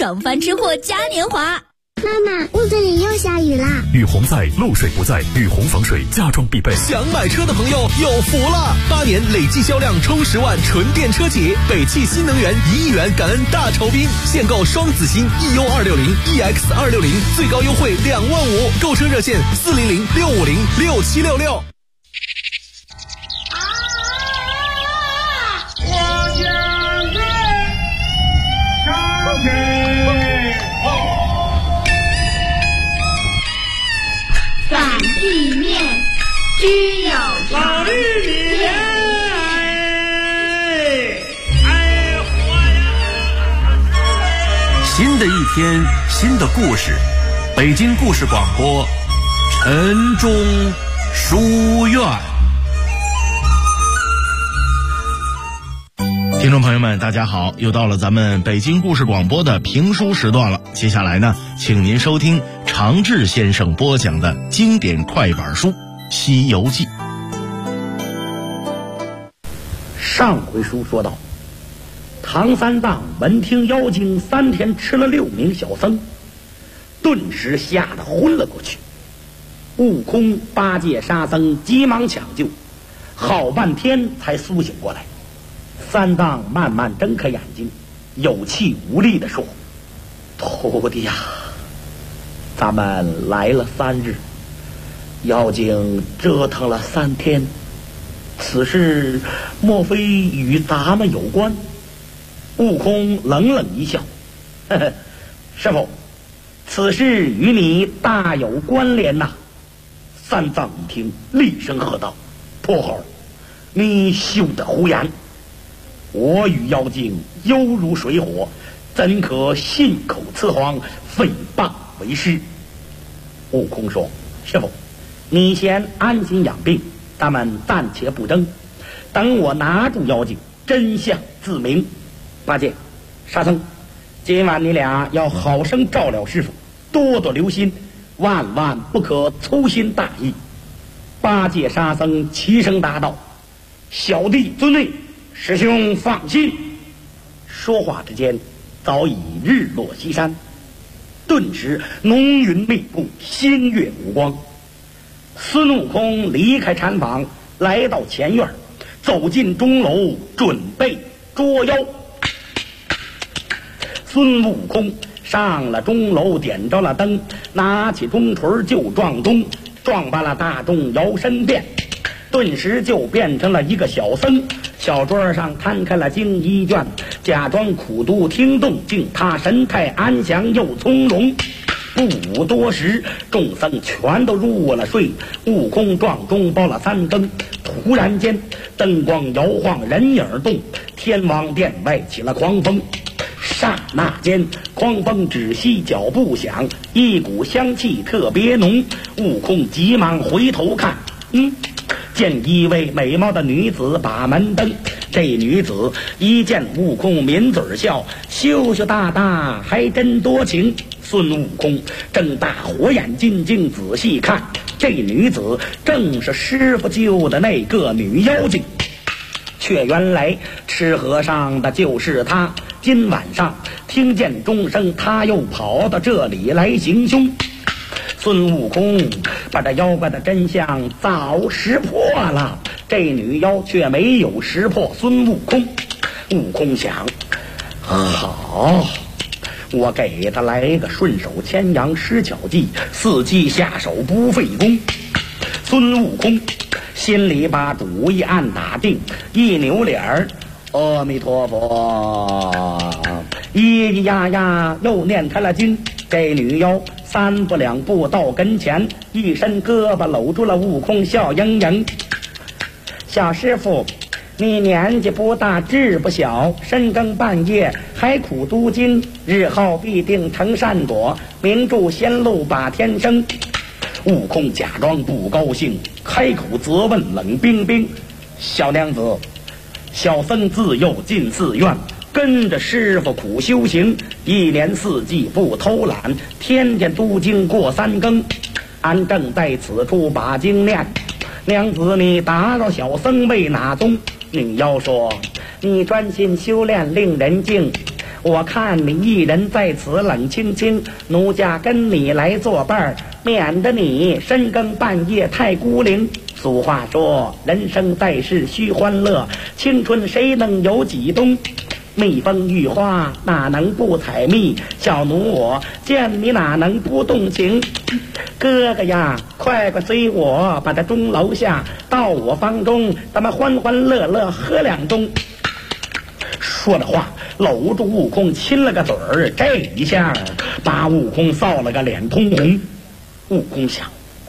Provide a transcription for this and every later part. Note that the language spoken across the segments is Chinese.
爽翻吃货嘉年华。 妈妈，屋子里又下雨啦！ 雨洪在，漏水不在，雨洪防水家装必备。 想买车的朋友有福了！8年累计销量冲10万纯电车企，北汽新能源1亿元感恩大酬宾，现购双子星 EU260、EX260，最高优惠2万5，购车热线400-650-6766。 擀地面，只有老绿里新的一天，新的故事，北京故事广播，晨钟书院。听众朋友们，大家好，又到了咱们北京故事广播的评书时段了。接下来呢，请您收听常志先生播讲的经典快板书《西游记》。 上回书说到，唐三藏闻听妖精3天吃了6名小僧，顿时吓得昏了过去。悟空、八戒、沙僧急忙抢救，好半天才苏醒过来。三藏慢慢睁开眼睛，有气无力地说：“徒弟呀，咱们来了3日，妖精折腾了3天，此事莫非与咱们有关？”悟空冷冷一笑：“呵呵，师傅，此事与你大有关联呐！”三藏一听，厉声喝道：“泼猴，你休得胡言！我与妖精犹如水火，怎可信口雌黄，诽谤为师？”悟空说：“师傅，你先安心养病，咱们暂且不争，等我拿住妖精，真相自明。八戒、沙僧，今晚你俩要好生照料师傅，多多留心，万万不可粗心大意。”八戒、沙僧齐声答道：“小弟遵命，师兄放心。”说话之间，早已日落西山，顿时浓云密布，星月无光。孙悟空离开禅房，来到前院，走进钟楼，准备捉妖。孙悟空上了钟楼，点着了灯，拿起钟锤就撞钟，撞罢了大钟摇身变，顿时就变成了一个小僧。小桌上摊开了经一卷，假装苦读听动静，他神态安详又从容。不多时，众僧全都入了睡。悟空撞钟报了3更，突然间灯光摇晃，人影动，天王殿外起了狂风。刹那间，狂风止息，脚步响，一股香气特别浓。悟空急忙回头看，见一位美貌的女子把门登。这女子一见悟空，抿嘴笑，羞羞答答，还真多情。孙悟空睁大火眼金睛仔细看，这女子正是师傅救的那个女妖精，却原来吃和尚的就是她。今晚上听见钟声，他又跑到这里来行凶。孙悟空把这妖怪的真相早识破了，这女妖却没有识破孙悟空。悟空想，好，我给他来个顺手牵羊施巧计，伺机下手不费功。孙悟空心里把主意暗打定，一扭脸儿，阿弥陀佛，咿咿呀呀又念开了经。这女妖3步2步到跟前，一伸胳膊搂住了悟空，笑盈盈：“小师傅，你年纪不大，志不小，深更半夜还苦读经，日后必定成善果，明珠仙路把天生。”悟空假装不高兴，开口责问冷冰冰：“小娘子，小僧自幼进寺院，跟着师傅苦修行，1年4季不偷懒，天天读经过3更，俺正在此处把经念。娘子，你打扰小僧为哪宗？”女妖说：“你专心修炼令人敬， 我看你一人在此冷清清，奴家跟你来作伴，免得你深更半夜太孤零。俗话说，人生在世须欢乐，青春谁能有几冬？蜜蜂遇花哪能不采蜜？小奴我见你哪能不动情？哥哥呀，快随我把这钟楼下，到我房中，咱们欢欢乐乐喝两盅。说的话搂住悟空亲了个嘴儿，这一下把悟空臊了个脸通红。悟空想，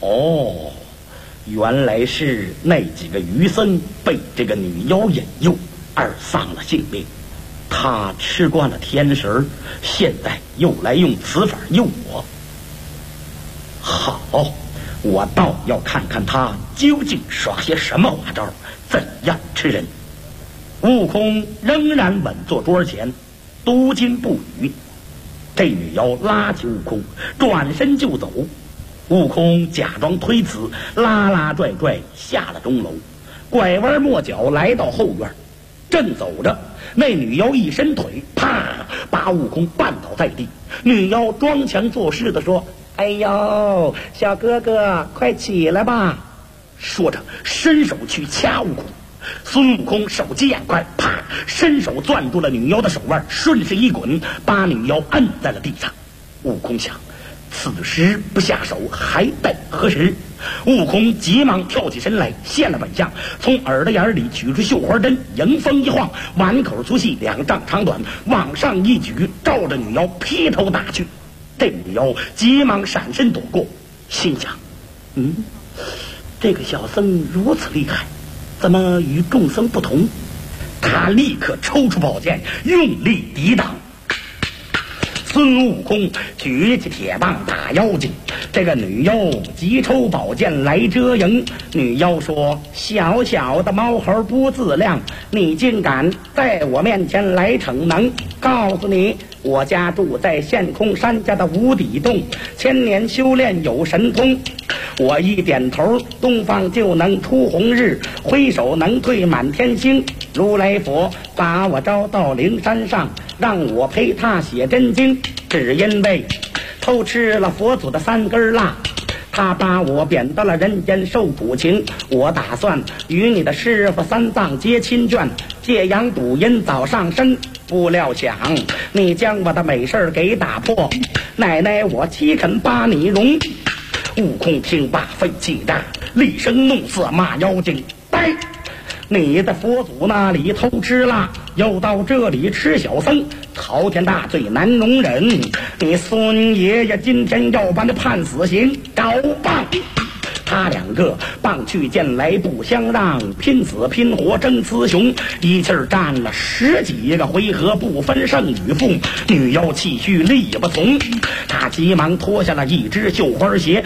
原来是那几个愚僧被这个女妖引诱而丧了性命，他吃惯了天食，现在又来用此法诱我。好，我倒要看看他究竟耍些什么花招，怎样吃人。悟空仍然稳坐桌前，读经不语。这女妖拉起悟空，转身就走。悟空假装推辞，拉拉拽拽下了钟楼，拐弯抹角来到后院。正走着，那女妖一伸腿，啪，把悟空绊倒在地。女妖装腔作势地说：“哎呦，小哥哥，快起来吧！”说着，伸手去掐悟空。孙悟空手疾眼快，啪，伸手攥住了女妖的手腕，顺势一滚，把女妖摁在了地上。悟空想，此时不下手还待何时？悟空急忙跳起身来，现了本相，从耳朵眼里取出绣花针，迎风一晃，碗口粗细2丈长短，往上一举，照着女妖劈头打去。这女妖急忙闪身躲过，心想：这个小僧如此厉害，怎么与众僧不同？他立刻抽出宝剑，用力抵挡。孙悟空举起铁棒打妖精，这个女妖急抽宝剑来遮迎。女妖说：“小小的猫猴不自量，你竟敢在我面前来逞能！告诉你，我家住在陷空山下的无底洞，1000年修炼有神通。我一点头，东方就能出红日，挥手能退满天星。如来佛把我招到灵山上，让我陪他写真经，只因为偷吃了佛祖的3根蜡，他把我贬到了人间受苦情。我打算与你的师傅3藏结亲眷，借阳赌阴早上升。不料想你将我的美事给打破，奶奶我岂肯把你容。悟空听罢肺气大，厉声怒色骂妖精：“呆！你的佛祖那里偷吃了，又到这里吃小僧，滔天大罪难容忍！你孙爷爷今天要把你判死刑，找棒！”他2个棒去剑来不相让，拼死拼活争雌雄，一气儿战了10几个回合，不分胜与负。女妖气虚力不从，他急忙脱下了一只绣花鞋，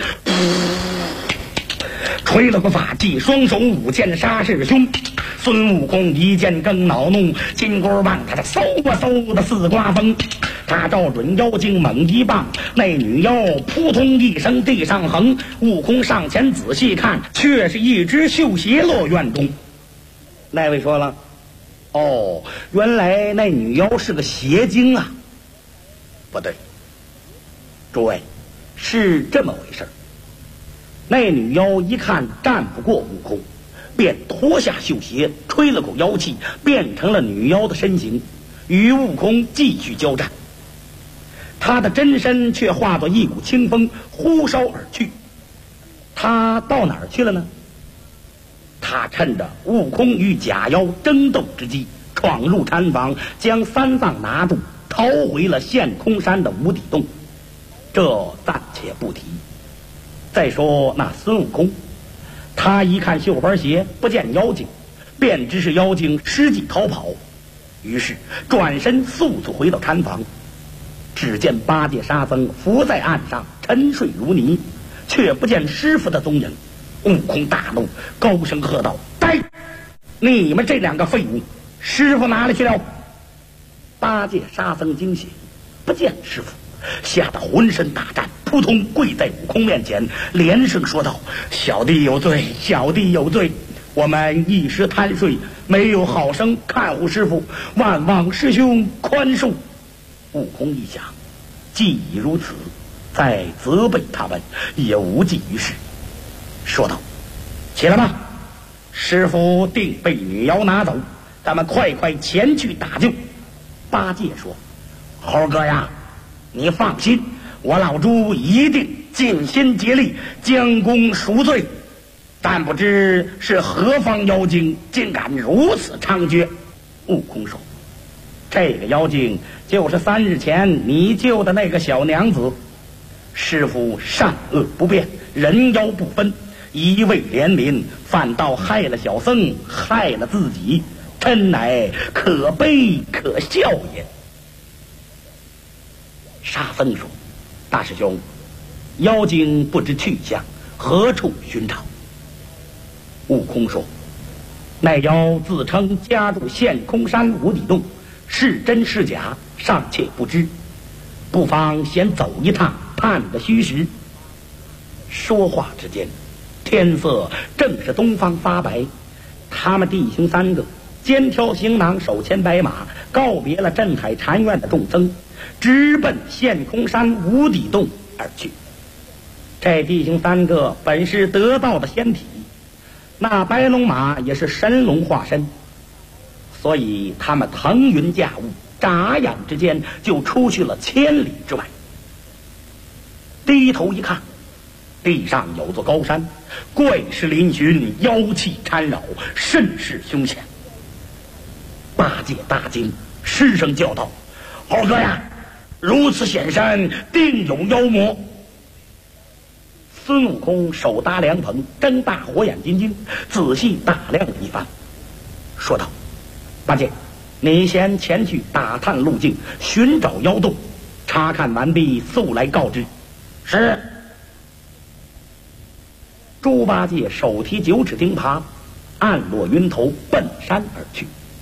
吹了个法器，双手舞剑杀势凶。孙悟空一见更恼怒，金箍棒他这嗖啊嗖的似刮风，他照准妖精猛一棒，那女妖扑通一声地上横。悟空上前仔细看，却是一只绣鞋落院中。那位说了：“原来那女妖是个邪精啊！”不对，诸位，是这么回事。那女妖一看战不过悟空，便脱下绣鞋，吹了口妖气，变成了女妖的身形，与悟空继续交战。他的真身却化作一股清风，呼烧而去。他到哪儿去了呢？他趁着悟空与假妖争斗之机，闯入禅房，将3藏拿住，逃回了陷空山的无底洞。这暂且不提。再说那孙悟空，他一看绣花鞋不见妖精，便知是妖精失计逃跑，于是转身速速回到禅房。只见8戒沙僧伏在岸上沉睡如泥，却不见师傅的踪影。悟空大怒，高声喝道：“呆！你们这2个废物，师傅哪里去了？”8戒沙僧惊醒，不见师傅，吓得浑身打颤，扑通跪在悟空面前，连声说道：“小弟有罪，小弟有罪，我们一时贪睡，没有好生看护师傅，万望师兄宽恕。” 悟空一想，既已如此，再责备他们也无济于事，说道：“起来吧，师傅定被女妖拿走，咱们快快前去打救。”八戒说：“猴哥呀，你放心，我老猪一定尽心竭力将功赎罪。但不知是何方妖精，竟敢如此猖獗。”悟空说：“这个妖精就是3日前你救的那个小娘子。师傅善恶不辨，人妖不分，一味怜悯，反倒害了小僧，害了自己，真乃可悲可笑也。”沙僧说：“大师兄，妖精不知去向，何处寻找？”悟空说：“那妖自称家住陷空山无底洞，是真是假尚且不知，不妨先走一趟，探个虚实。”说话之间，天色正是东方发白，他们弟兄3个肩挑行囊，手牵白马，告别了镇海禅院的众僧，直奔陷空山无底洞而去。这弟兄3个本是得道的仙体，那白龙马也是神龙化身，所以他们腾云驾雾，眨眼之间就出去了千里之外。低头一看，地上有座高山，怪石嶙峋，妖气缠绕，甚是凶险。八戒大惊，失声叫道：“猴哥呀，如此险山，定有妖魔！”孙悟空手搭凉棚，睁大火眼金睛，仔细打量了一番，说道：“八戒，你先前去打探路径，寻找妖洞，查看完毕，速来告知。”是。猪八戒手提9齿钉耙，暗落云头，奔山而去。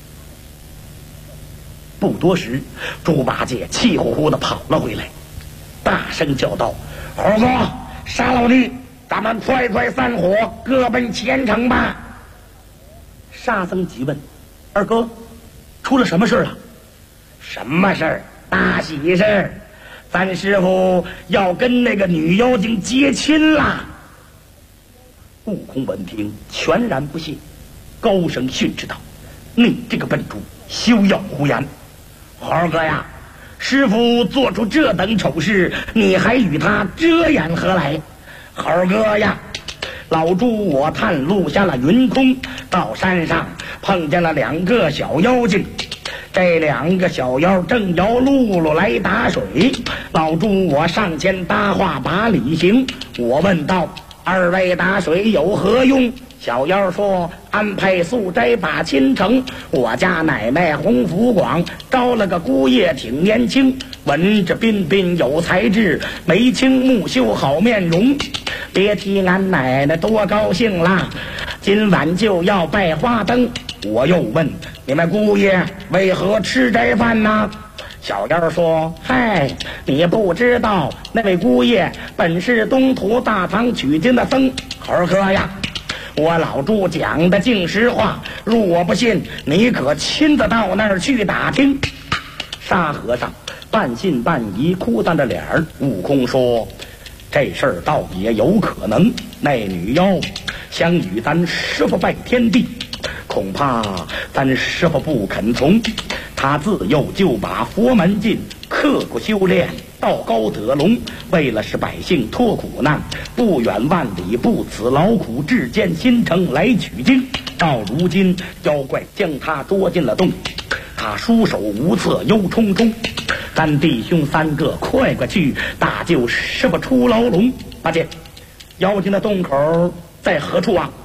不多时，猪八戒气呼呼地跑了回来，大声叫道：“猴哥，杀老弟，咱们快快散伙，各奔前程吧！”沙僧急问：“二哥，出了什么事了？”“什么事儿？大喜事儿！咱师傅要跟那个女妖精结亲啦！”悟空闻听，全然不信，高声训斥道：“你这个笨猪，休要胡言！猴哥呀，师傅做出这等丑事，你还与他遮掩何来？猴哥呀，老猪我探路下了云空，到山上碰见了2个小妖精，这2个小妖正摇辘轳来打水，老猪我上前搭话把礼行，我问道：“二位打水有何用？”小妖说：“安排素斋把亲成，我家奶奶洪福广招了个姑爷挺年轻，文质彬彬有才智，眉清目秀好面容，别提俺奶奶多高兴啦！今晚就要拜花灯。”我又问：“你们姑爷为何吃斋饭呢？”小妖说：“嗨，你不知道，那位姑爷本是东土大唐取经的僧。猴哥呀，我老猪讲的尽实话，如我不信，你可亲自到那儿去打听。”沙和尚半信半疑，哭丧着脸儿。悟空说：“这事儿倒也有可能，那女妖想与咱师傅拜天地，恐怕咱师傅不肯从。他自幼就把佛门禁，刻苦修炼，道高得龙，为了使百姓脱苦难，不远万里，不辞劳苦，志坚心诚来取经。到如今，妖怪将他捉进了洞，他束手无策，忧忡忡。咱弟兄3个快快去打救师傅出牢笼。八戒，妖精的洞口在何处啊？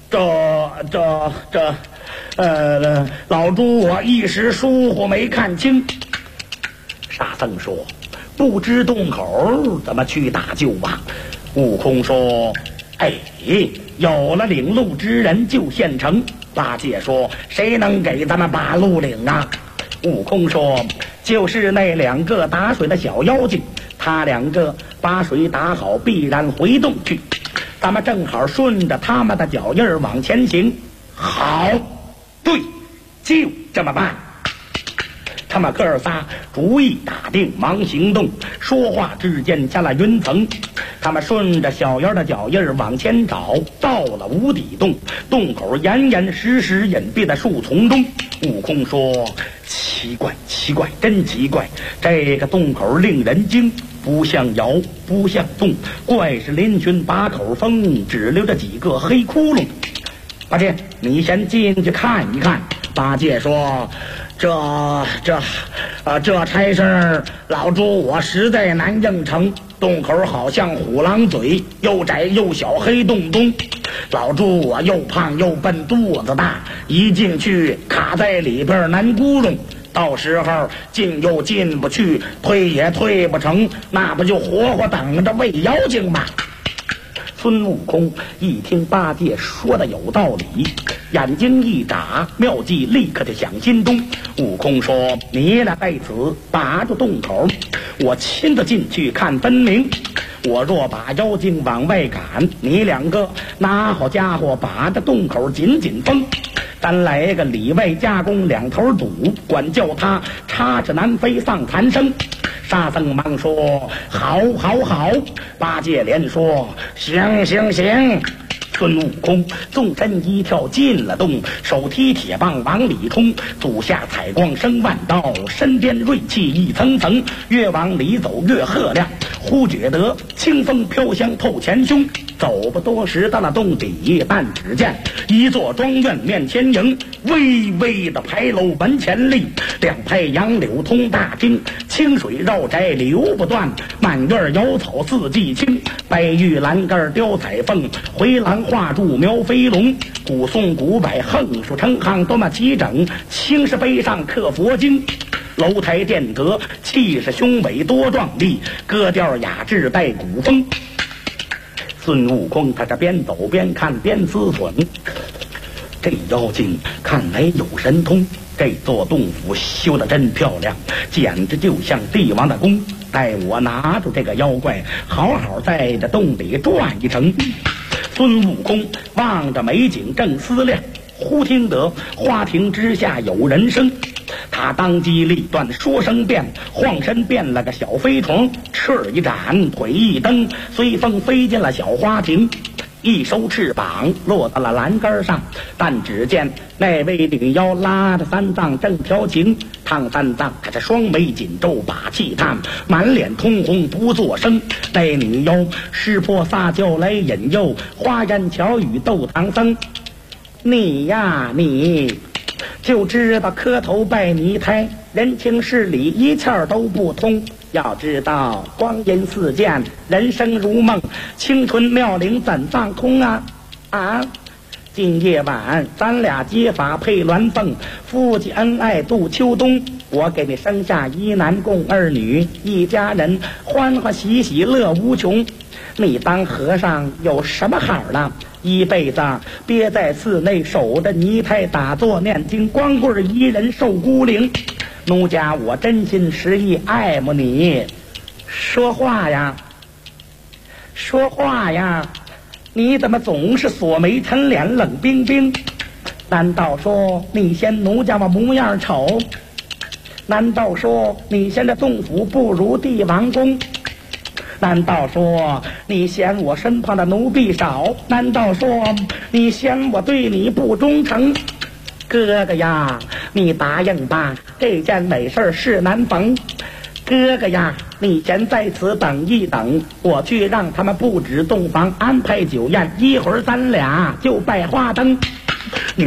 老猪我一时疏忽没看清。沙僧说：“不知洞口怎么去打救吧？”悟空说：“哎，有了领路之人就现成。”八戒说：“谁能给咱们把路领啊？”悟空说：“就是那2个打水的小妖精，他2个把水打好，必然回洞去。咱们正好顺着他们的脚印儿往前行。”好，对，就这么办。 他们哥仨主意打定，忙行动。说话之间下了云层，他们顺着小圆的脚印往前找，到了无底洞，洞口严严实实隐蔽在树丛中。悟空说：“奇怪，奇怪，真奇怪！这个洞口令人惊，不像窑，不像洞，怪是嶙峋把口风，只留着几个黑窟窿。八戒，你先进去看一看。”八戒说：“这差事老猪我实在难应承。洞口好像虎狼嘴，又窄又小，黑洞洞。老猪我又胖又笨，肚子大，一进去卡在里边难咕噜。到时候进又进不去，推也推不成，那不就活活等着喂妖精吗？”孙悟空一听八戒说的有道理，眼睛一眨，妙计立刻就想心中。悟空说：“你俩在此把住洞口，我亲自进去看分明。我若把妖精往外赶，你两个拿好家伙，把这洞口紧紧封。咱来个里外夹攻，两头堵，管叫他插翅难飞丧残生。”沙僧忙说：“好，好，好！”八戒连说：“行，行，行！”孙悟空纵身一跳进了洞，手提铁棒往里冲，足下彩光生万道，身边锐气一层层，越往里走越赫亮。忽觉得清风飘香透前胸，走不多时到了洞底，但只见一座庄院面前迎，巍巍的牌楼门前立，两排杨柳通大厅，清水绕宅流不断，满院瑶草四季青，白玉栏杆雕彩凤，回廊画柱描飞龙，古松古柏横竖成行，多么齐整，青石碑上刻佛经。楼台殿阁气势雄伟多壮丽，歌调雅致带古风。孙悟空他这边走边看边思忖，这妖精看来有神通，这座洞府修得真漂亮，简直就像帝王的宫。待我拿住这个妖怪，好好在这洞里转一程。孙悟空望着美景正思量，忽听得花亭之下有人声，他当机立断，说声变，晃身变了个小飞虫，翅一展，腿一蹬，随风飞进了小花亭，一收翅膀落到了栏杆上。但只见那位女妖拉着三藏正调情，唐三藏他这双眉紧皱把气叹，满脸通红不作声。那女妖识破撒娇来引诱，花言巧语逗唐僧：“你呀你就知道磕头拜泥胎，人情事理一窍都不通。要知道光阴似箭，人生如梦，青春妙龄怎放空啊啊！今夜晚咱俩结发配鸾凤，夫妻恩爱度秋冬。我给你生下一男共二女，一家人欢欢喜喜乐无穷。你当和尚有什么好了？一辈子憋在寺内守着泥胎打坐念经，光棍一人受孤零。奴家我真心实意爱慕你，说话呀，说话呀！你怎么总是锁眉沉脸冷冰冰？难道说你嫌奴家我模样丑？难道说你嫌这洞府不如帝王宫？难道说你嫌我身旁的奴婢少？难道说你嫌我对你不忠诚？哥哥呀，你答应吧，这件美事是难逢。哥哥呀，你先在此等一等，我去让他们布置洞房，安排酒宴，一会儿咱俩就拜花灯。